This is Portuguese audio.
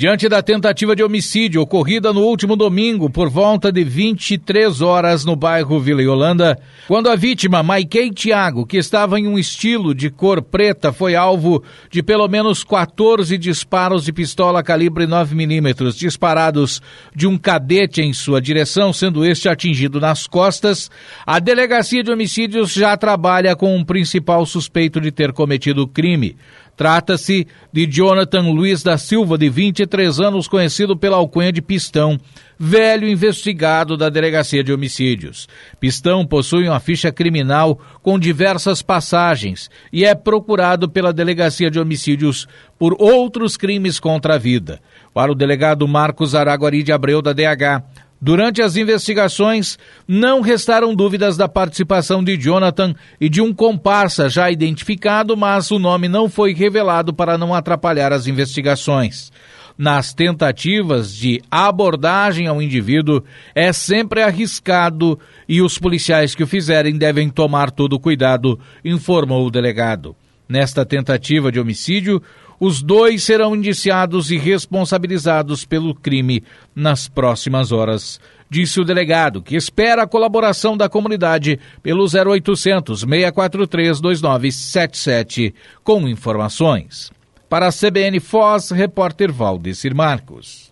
Diante da tentativa de homicídio ocorrida no último domingo por volta de 23 horas no bairro Vila Yolanda, quando a vítima, Maikei Thiago, que estava em um estilo de cor preta, foi alvo de pelo menos 14 disparos de pistola calibre 9mm disparados de um cadete em sua direção, sendo este atingido nas costas, a Delegacia de Homicídios já trabalha com um principal suspeito de ter cometido o crime. Trata-se de Jonathan Luiz da Silva, de 23 anos, conhecido pela alcunha de Pistão, velho investigado da Delegacia de Homicídios. Pistão possui uma ficha criminal com diversas passagens e é procurado pela Delegacia de Homicídios por outros crimes contra a vida. Para o delegado Marcos Araguari de Abreu, da DH, durante as investigações, não restaram dúvidas da participação de Jonathan e de um comparsa já identificado, mas o nome não foi revelado para não atrapalhar as investigações. Nas tentativas de abordagem ao indivíduo, é sempre arriscado e os policiais que o fizerem devem tomar todo o cuidado, informou o delegado. Nesta tentativa de homicídio, os dois serão indiciados e responsabilizados pelo crime nas próximas horas, disse o delegado, que espera a colaboração da comunidade pelo 0800 643 2977 com informações. Para a CBN Foz, repórter Valdecir Marcos.